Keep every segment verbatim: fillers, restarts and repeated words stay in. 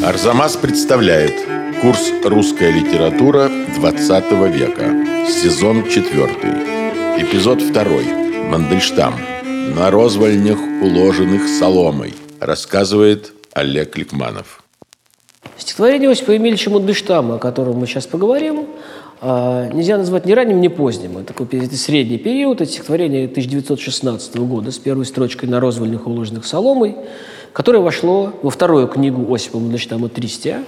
Арзамас представляет курс «Русская литература двадцатого века», сезон четвертый, эпизод второй. Мандельштам. На розвальнях, уложенных соломой. Рассказывает Олег Ликманов. Стихотворение Осипа Емельевича Мандельштама, о котором мы сейчас поговорим, нельзя назвать ни ранним, ни поздним. Это такой это средний период. Это стихотворение тысяча девятьсот шестнадцатого года с первой строчкой «На розвальнях, уложенных соломой», которое вошло во вторую книгу Осипа Мандельштама «Тристия».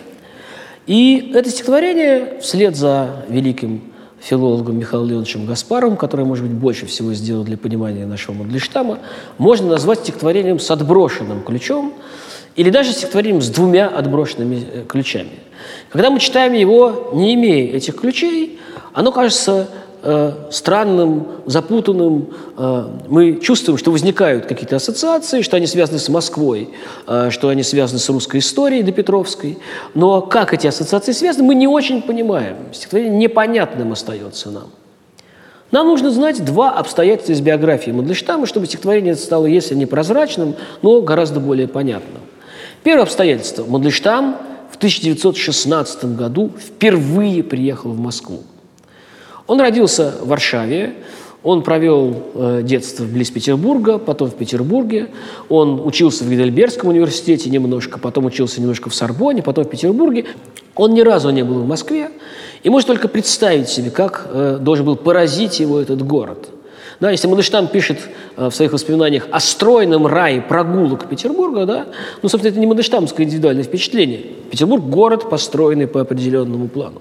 И это стихотворение вслед за великим филологом Михаилом Леонидовичем Гаспаровым, который, может быть, больше всего сделал для понимания нашего Мандельштама, можно назвать стихотворением с отброшенным ключом или даже стихотворением с двумя отброшенными ключами. Когда мы читаем его, не имея этих ключей, оно кажется э, странным, запутанным. Э, мы чувствуем, что возникают какие-то ассоциации, что они связаны с Москвой, э, что они связаны с русской историей допетровской. Но как эти ассоциации связаны, мы не очень понимаем. Стихотворение непонятным остается нам. Нам нужно знать два обстоятельства из биографии Мандельштама, чтобы стихотворение стало, если не прозрачным, но гораздо более понятным. Первое обстоятельство. Мандельштам в тысяча девятьсот шестнадцатом году впервые приехал в Москву. Он родился в Варшаве, он провел э, детство близ Петербурга, потом в Петербурге. Он учился в Гейдельбергском университете немножко, потом учился немножко в Сорбонне, потом в Петербурге. Он ни разу не был в Москве и может только представить себе, как э, должен был поразить его этот город. Да, если Мандельштам пишет э, в своих воспоминаниях о стройном рае прогулок Петербурга, да, ну, собственно, это не мандельштамское индивидуальное впечатление. Петербург – город, построенный по определенному плану.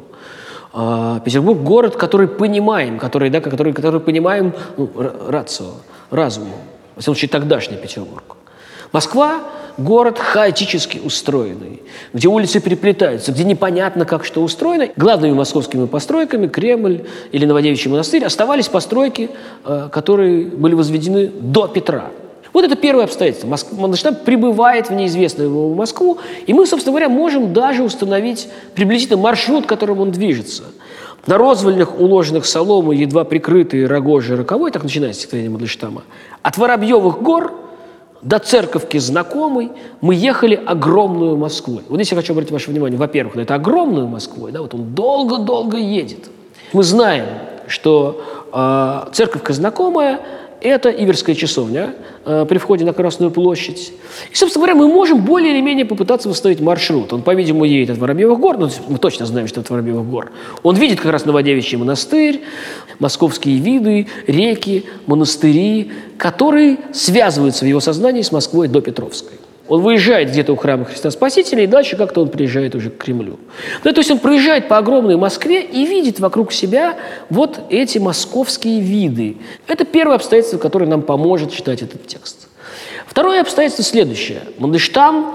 А, Петербург – город, который понимаем, который, да, который, который понимаем ну, рацио, разумом. В всяком случае, тогдашний Петербург. Москва – город хаотически устроенный, где улицы переплетаются, где непонятно, как что устроено. Главными московскими постройками, Кремль или Новодевичий монастырь, оставались постройки, которые были возведены до Петра. Вот это первое обстоятельство. Мандельштам прибывает в неизвестную ему Москву, и мы, собственно говоря, можем даже установить приблизительно маршрут, которым он движется. На розвальнях, уложенных соломой, едва прикрытые рогожей роковой, так начинается стихотворение Мандельштама, от Воробьевых гор до Церковки знакомой мы ехали огромную Москвой. Вот здесь я хочу обратить ваше внимание, во-первых, на это огромную Москвой, да, вот он долго-долго едет. Мы знаем, что э, Церковка знакомая – это Иверская часовня э, при входе на Красную площадь. И, собственно говоря, мы можем более или менее попытаться восстановить маршрут. Он, по-видимому, едет от Воробьевых гор, ну, мы точно знаем, что это Воробьевых гор. Он видит как раз Новодевичий монастырь, московские виды, реки, монастыри, которые связываются в его сознании с Москвой до Петровской. Он выезжает где-то у храма Христа Спасителя, и дальше как-то он приезжает уже к Кремлю. Да, то есть он проезжает по огромной Москве и видит вокруг себя вот эти московские виды. Это первое обстоятельство, которое нам поможет читать этот текст. Второе обстоятельство следующее. Мандельштам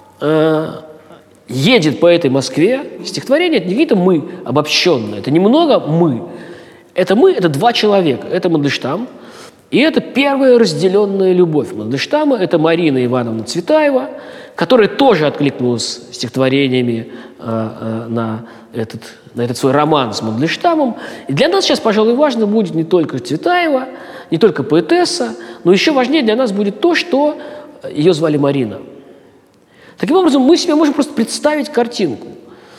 э, едет по этой Москве. Стихотворение – это не какие-то мы обобщенные, это немного мы. Это мы – это два человека. Это Мандельштам. И это первая разделенная любовь Мандельштама. Это Марина Ивановна Цветаева, которая тоже откликнулась стихотворениями э, э, на, этот, на этот свой роман с Мандельштамом. И для нас сейчас, пожалуй, важно будет не только Цветаева, не только поэтесса, но еще важнее для нас будет то, что ее звали Марина. Таким образом, мы себе можем просто представить картинку.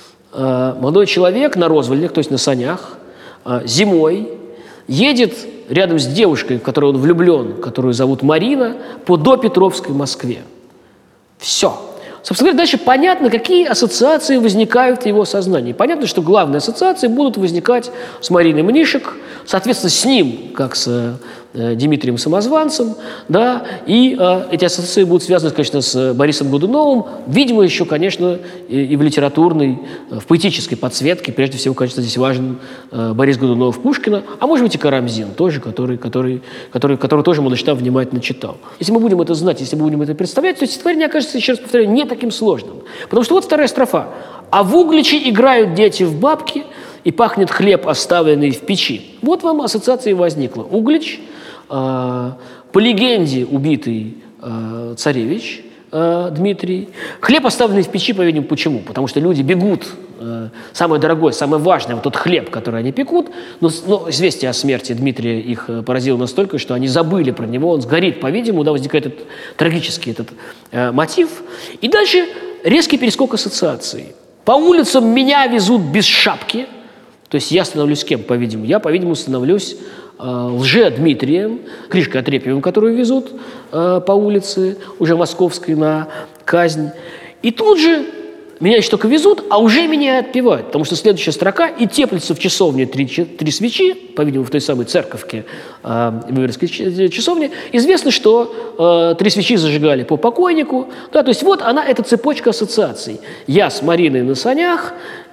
Э, молодой человек на розвальнях, то есть на санях, э, зимой едет рядом с девушкой, в которую он влюблен, которую зовут Марина, по допетровской Москве. Все. Собственно говоря, дальше понятно, какие ассоциации возникают в его сознании. Понятно, что главные ассоциации будут возникать с Мариной Мнишек, соответственно, с ним, как с э, Дмитрием Самозванцем, да, и э, эти ассоциации будут связаны, конечно, с Борисом Годуновым, видимо, еще, конечно, и, и в литературной, в поэтической подсветке, прежде всего, конечно, здесь важен э, Борис Годунов Пушкина, а может быть и Карамзин тоже, который, который, который, который тоже Мандельштам внимательно читал. Если мы будем это знать, если мы будем это представлять, то стихотворение окажется, еще раз повторяю, не таким сложным. Потому что вот вторая строфа. «А в Угличе играют дети в бабки, и пахнет хлеб, оставленный в печи». Вот вам ассоциация возникла. Углич, э, по легенде убитый э, царевич э, Дмитрий. Хлеб, оставленный в печи, по-видимому, почему? Потому что люди бегут. Э, самое дорогое, самое важное, вот тот хлеб, который они пекут. Но, но известие о смерти Дмитрия их поразило настолько, что они забыли про него. Он сгорит, по-видимому, да, возникает этот трагический этот э, мотив. И дальше резкий перескок ассоциаций. По улицам меня везут без шапки. То есть я становлюсь кем, по-видимому? Я, по-видимому, становлюсь э, лже-Дмитрием, Гришкой Отрепьевым, которую везут э, по улице, уже московской, на казнь. И тут же меня еще только везут, а уже меня отпевают. Потому что следующая строка: «И теплится в часовне три, три свечи», по-видимому, в той самой церковке э, Выборгской часовни. Известно, что э, три свечи зажигали по покойнику. Да, то есть вот она, эта цепочка ассоциаций. Я с Мариной на санях,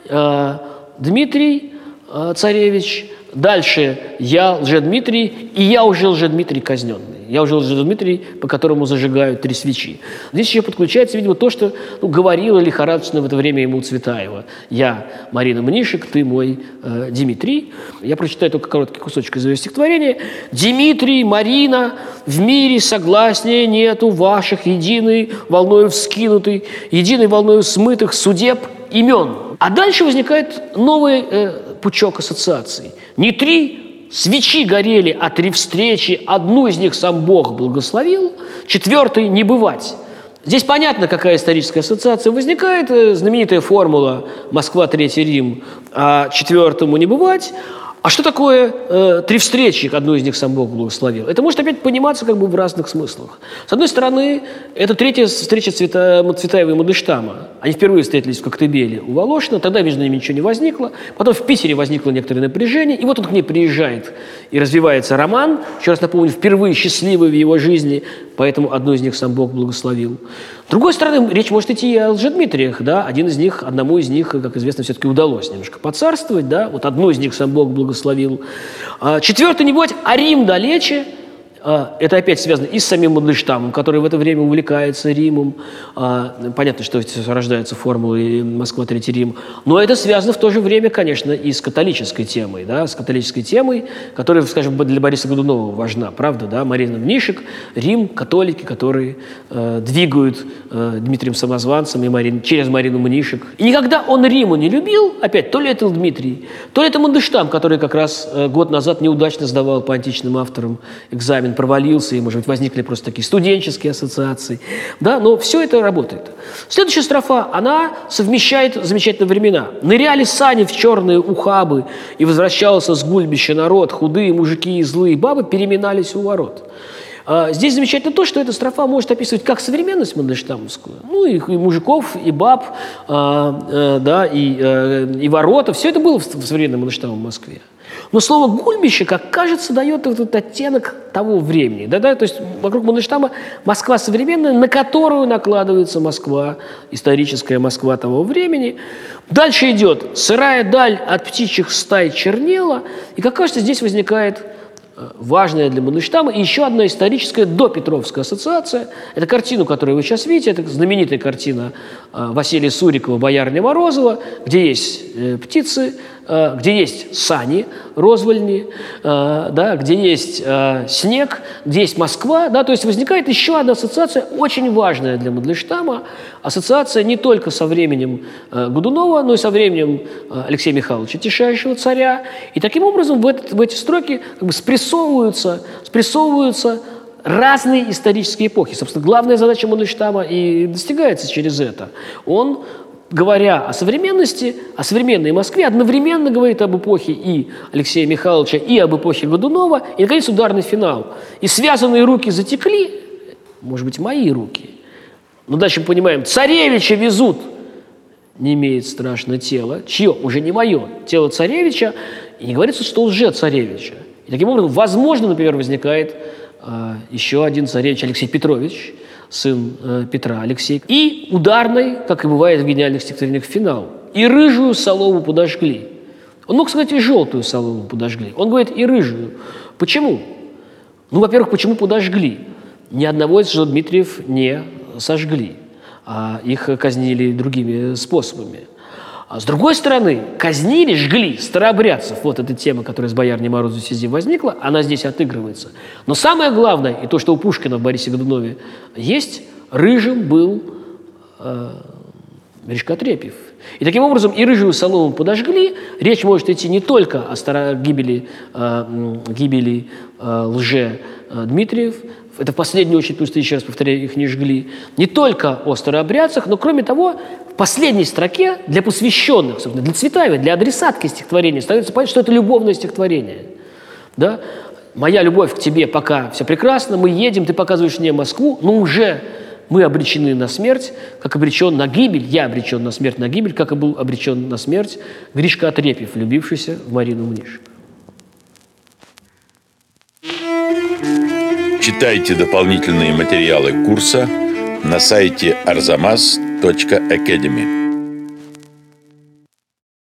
э, Дмитрий э, царевич, дальше я Лжедмитрий, и я уже Лжедмитрий казненный. Я уже Лжедмитрий, по которому зажигают три свечи. Здесь еще подключается, видимо, то, что ну, говорила лихорадочно в это время ему Цветаева. Я Марина Мнишек, ты мой э, Дмитрий. Я прочитаю только короткий кусочек из ее стихотворения. «Дмитрий, Марина, в мире согласнее нету ваших единой волною вскинутый, единой волною смытых судеб имен». А дальше возникает новый э, пучок ассоциаций. Не три свечи горели, а три встречи, одну из них сам Бог благословил, четвертой не бывать. Здесь понятно, какая историческая ассоциация возникает. Знаменитая формула «Москва, Третий Рим», а четвертому не бывать. А что такое э, три встречи, одну из них сам Бог благословил? Это может опять пониматься как бы в разных смыслах. С одной стороны, это третья встреча Цвета, Цветаева и Мандельштама. Они впервые встретились в Коктебеле у Волошина, тогда между ними ничего не возникло. Потом в Питере возникло некоторое напряжение, и вот он к ней приезжает, и развивается роман. Еще раз напомню, впервые счастливый в его жизни, поэтому одну из них сам Бог благословил. С другой стороны, речь может идти и о Лжедмитриях, да, один из них, одному из них, как известно, все-таки удалось немножко поцарствовать, да, вот одну из них сам Бог благословил. А, четвертый не бывать, а Рим далече. А, это опять связано и с самим Мандельштамом, который в это время увлекается Римом. А, понятно, что рождается формула «Москва, Третий Рим», но это связано в то же время, конечно, и с католической темой, да, с католической темой, которая, скажем, для Бориса Годунова важна, правда, да, Марина Мнишек, Рим, католики, которые э, двигают э, Дмитрием Самозванцем и Марин, через Марину Мнишек. И никогда он Риму не любил, опять, то ли это Дмитрий, то ли это Мандельштам, который как раз э, год назад неудачно сдавал по античным авторам экзамен, провалился, и, может быть, возникли просто такие студенческие ассоциации. Да, но все это работает. Следующая строфа, она совмещает замечательные времена. «Ныряли сани в черные ухабы, и возвращался с гульбища народ, худые мужики и злые бабы переминались у ворот». А, здесь замечательно то, что эта строфа может описывать как современность мандельштамовскую, ну, и, и мужиков, и баб, а, а, да, и, а, и ворота. Все это было в, в современном Мандельштаме в Москве. Но слово «гульбище», как кажется, дает этот оттенок того времени. Да, да? То есть вокруг Мандельштама Москва современная, на которую накладывается Москва, историческая Москва того времени. Дальше идет «сырая даль от птичьих стай чернела». И, как кажется, здесь возникает важная для Мандельштама и еще одна историческая допетровская ассоциация. Это картину, которую вы сейчас видите, это знаменитая картина Василия Сурикова «Боярня Морозова», где есть птицы, где есть сани, розвольни, да, где есть снег, где есть Москва. Да, то есть возникает еще одна ассоциация, очень важная для Мандельштама. Ассоциация не только со временем Годунова, но и со временем Алексея Михайловича Тишайшего, царя. И таким образом в, этот, в эти строки как бы спрессовываются, спрессовываются разные исторические эпохи. Собственно, главная задача Мандельштама и достигается через это. Он, говоря о современности, о современной Москве, одновременно говорит об эпохе и Алексея Михайловича, и об эпохе Годунова, и, наконец, ударный финал. И связанные руки затекли, может быть, мои руки. Но дальше мы понимаем, царевича везут, не имеет страшно тело, чье, уже не мое, тело царевича, и не говорится, что лже-царевича. И таким образом, возможно, например, возникает э, еще один царевич Алексей Петрович, сын э, Петра Алексей. И ударный, как и бывает в гениальных стихотворениях, финал. «И рыжую солому подожгли». Он мог сказать, и желтую солому подожгли. Он говорит, и рыжую. Почему? Ну, во-первых, почему подожгли? Ни одного из Дмитриев не сожгли, а их казнили другими способами. А с другой стороны, казнили, жгли старообрядцев. Вот эта тема, которая с «Боярней Морозовой» в связи возникла, она здесь отыгрывается. Но самое главное, и то, что у Пушкина в «Борисе Годунове» есть, рыжим был э, Гришка Отрепьев. И таким образом и рыжую солому подожгли. Речь может идти не только о старо- гибели, э, гибели э, лже Дмитриев это в последнюю очередь, пусть еще раз повторяю, их не жгли, не только о старообрядцах, но, кроме того, в последней строке для посвященных, собственно, для Цветаевой, для адресатки стихотворения становится понятно, что это любовное стихотворение. Да? «Моя любовь к тебе пока все прекрасно, мы едем, ты показываешь мне Москву, но уже мы обречены на смерть, как обречен на гибель, я обречен на смерть, на гибель, как и был обречен на смерть Гришка Отрепьев, влюбившийся в Марину Мнишек». Читайте дополнительные материалы курса на сайте арзамас точка академи.